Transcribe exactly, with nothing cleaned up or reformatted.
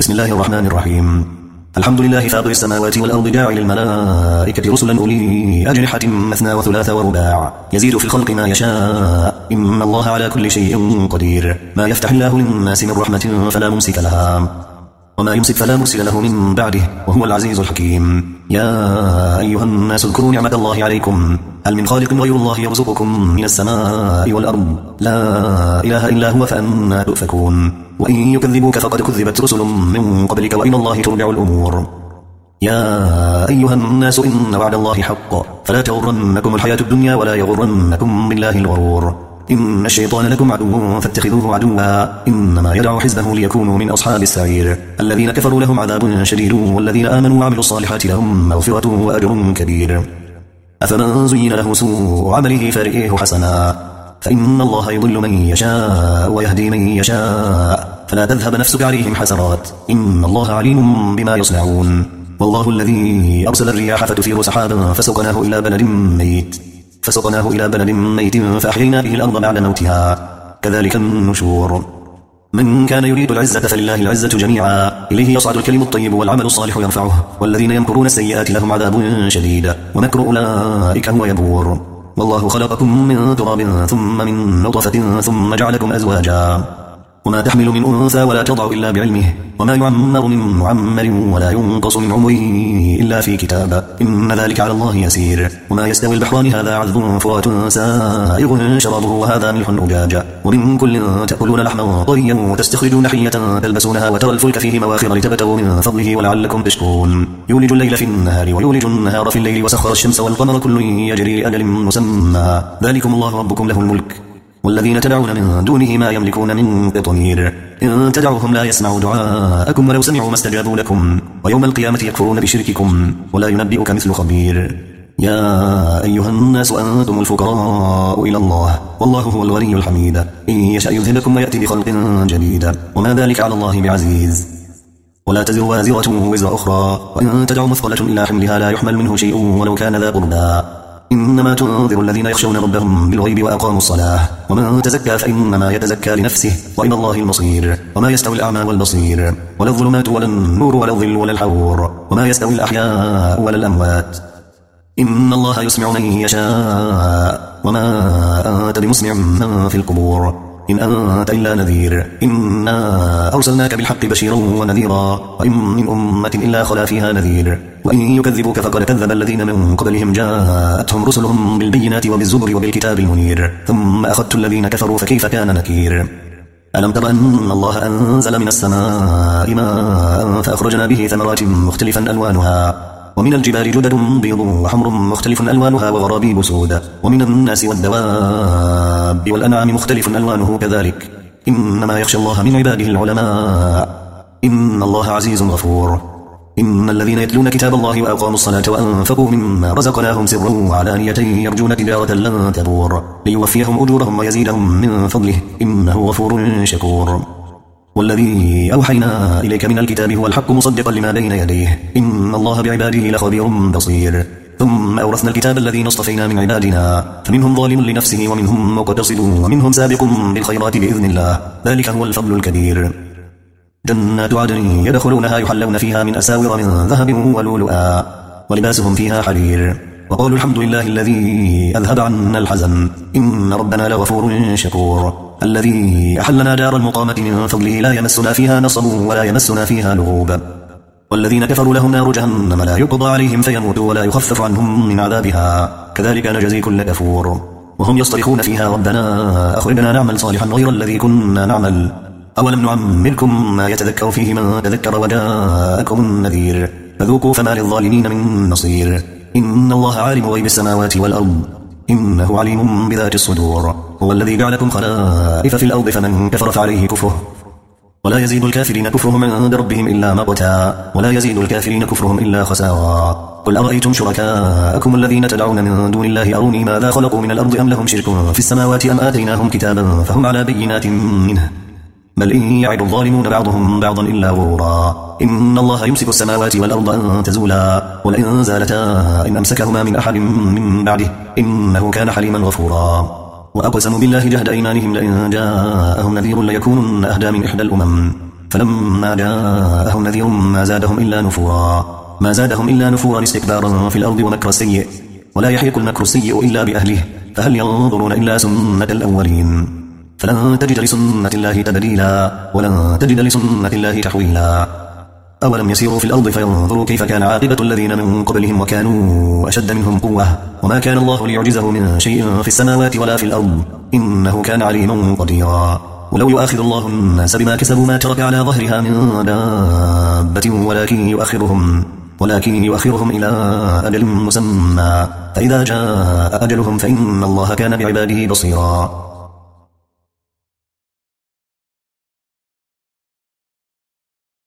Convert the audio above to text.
بسم الله الرحمن الرحيم. الحمد لله فاطر السماوات والأرض جاعل الملائكة رسلا أولي أجنحة مثنى وثلاث ورباع يزيد في الخلق ما يشاء إن الله على كل شيء قدير. ما يفتح الله للناس من رحمة فلا ممسك لها وما يمسك فلا مرسل له من بعده وهو العزيز الحكيم. يا أيها الناس اذكروا نعمة الله عليكم هل من خالق غير الله يرزقكم من السماء والأرض لا إله إلا هو فأنى تؤفكون. وإن يكذبوك فقد كذبت رسل من قبلك وإلى الله ترجع الأمور. يا أيها الناس إن وعد الله حق فلا تغرنكم الحياة الدنيا ولا يغرنكم بالله الغرور. إن الشيطان لكم عدو فاتخذوه عدوا إنما يدعو حزبه ليكونوا من أصحاب السعير. الذين كفروا لهم عذاب شديد والذين آمنوا وعملوا الصالحات لهم مغفرة وأجر كبير. أفمن زين له سوء عمله فرئيه حسنا فإن الله يضل من يشاء ويهدي من يشاء فلا تذهب نفسك عليهم حسرات إن الله عليم بما يصنعون. والله الذي أرسل الرياح فتثير سحابا فسقناه إلى بلد ميت فسقناه إلى بلد ميت فأحيينا به الأرض بعد موتها كذلك النشور. من كان يريد العزة فلله العزة جميعا إليه يصعد الكلم الطيب والعمل الصالح يرفعه والذين يمكرون السيئات لهم عذاب شديد ومكر أولئك هو يبور. والله خلقكم من تراب ثم من نطفة ثم جعلكم أزواجا وما تحمل من أنثى ولا تضع إلا بعلمه وما يعمر من معمر ولا ينقص من عمره إلا في كتاب إن ذلك على الله يسير. وما يستوي البحران هذا عذب فرات سائغ شرابه وهذا ملح أجاج ومن كل تأكلون لحما طريا وتستخرجون حية تلبسونها وترى الفلك فيه مواخر لتبتغوا من فضله ولعلكم تشكرون. يولج الليل في النهار ويولج النهار في الليل وسخر الشمس والقمر كل يجري لأجل مسمى ذلكم الله ربكم له الملك والذين تدعون من دونه ما يملكون من قطمير. إن تدعوهم لا يسمعوا دعاءكم ولو سمعوا ما استجابوا لكم ويوم القيامة يكفرون بشرككم ولا ينبئك مثل خبير. يا أيها الناس أنتم الفقراء إلى الله والله هو الغني الحميد. إن يشأ يذهبكم ويأتي بخلق جديد وما ذلك على الله بعزيز. ولا تزر وازرة وزر أخرى وإن تدع مثقلة إلى حملها لا يحمل منه شيء ولو كان ذا قربى إنما تنذر الذين يخشون ربهم بالغيب وأقاموا الصلاة ومن تزكى فإنما يتزكى لنفسه وإلى الله المصير. وما يستوي الأعمى والبصير ولا الظلمات ولا النور ولا الظل ولا الحرور وما يستوي الأحياء ولا الأموات إن الله يسمع من يشاء وما أنت بمسمع من في القبور إن أنت إلا نذير. إنا أرسلناك بالحق بشيرا ونذيرا وإن من أمة إلا خلا فيها نذير. وإن يكذبوك فقد كذب الذين من قبلهم جاءتهم رسلهم بالبينات وبالزبر وبالكتاب المنير ثم أخذت الذين كفروا فكيف كان نكير. ألم تر أن الله أنزل من السماء ماء فأخرجنا به ثمرات مختلفا ألوانها ومن الجبال جدد بيض وحمر مختلف ألوانها وغرابيب سود ومن الناس والدواب والأنعام مختلف ألوانه كذلك إنما يخشى الله من عباده العلماء إن الله عزيز غفور. إن الذين يتلون كتاب الله وأقاموا الصلاة وأنفقوا مما رزقناهم سرا وعلانية يرجون تجارة لن تبور ليوفيهم أجورهم ويزيدهم من فضله إنه غفور شكور. والذي أوحينا إليك من الكتاب هو الحق مصدقا لما بين يديه إن الله بعباده لخبير بصير. ثم أورثنا الكتاب الذين اصطفينا من عبادنا فمنهم ظالم لنفسه ومنهم مقتصد ومنهم سابق بالخيرات بإذن الله ذلك هو الفضل الكبير. جنات عدن يدخلونها يحلون فيها من أساور من ذهب ولؤلؤا ولباسهم فيها حرير وقالوا الحمد لله الذي أذهب عنا الحزن إن ربنا لغفور شكور. الذي أحلنا دار المقامة من فضله لا يمسنا فيها نصب ولا يمسنا فيها لغوب. والذين كفروا لهم نار جهنم لا يقضى عليهم فيموتوا ولا يخفف عنهم من عذابها كذلك نجزي كل كفور. وهم يصطرخون فيها ربنا أخرجنا نعمل صالحا غير الذي كنا نعمل أولم نعمركم ما يتذكر فيه من تذكر وجاءكم النذير فذوقوا فما للظالمين من نصير. إن الله عالم غيب السماوات والأرض إنه عليم بذات الصدور. هو الذي جعلكم خلائف في الأرض فمن كفر فعليه كفره ولا يزيد الكافرين كفرهم عند ربهم إلا مقتا ولا يزيد الكافرين كفرهم إلا خسارا. قل أرأيتم شركاءكم الذين تدعون من دون الله أروني ماذا خلقوا من الأرض أم لهم شرك في السماوات أم آتيناهم كتابا فهم على بينات منه بل إن يعد الظالمون بعضهم بعضا إلا غرورا. إن الله يمسك السماوات والأرض أن تزولا ولئن زالتا إن أمسكهما من أحد من بعده إنه كان حليما غفورا. وأقسموا بالله جهد أيمانهم لئن جاءهم نذير ليكونن أهدى من إحدى الأمم فلما جاءهم نذير ما زادهم إلا نفورا ما زادهم إلا نفورا استكبارا في الأرض ومكر السيء ولا يحيق المكر السيء إلا بأهله فهل ينظرون إلا سنة الأولين فلن تجد لسنة الله تبديلا ولن تجد لسنة الله تحويلا أولم يسيروا في الأرض فينظروا كيف كان عاقبة الذين من قبلهم وكانوا أشد منهم قوة وما كان الله ليعجزه من شيء في السماوات ولا في الأرض إنه كان عليما قديرا ولو يؤاخذ الله الناس بما كسبوا ما ترك على ظهرها من دابة ولكن يؤخرهم ولكن يؤخرهم إلى أجل مسمى فإذا جاء أجلهم فإن الله كان بعباده بصيرا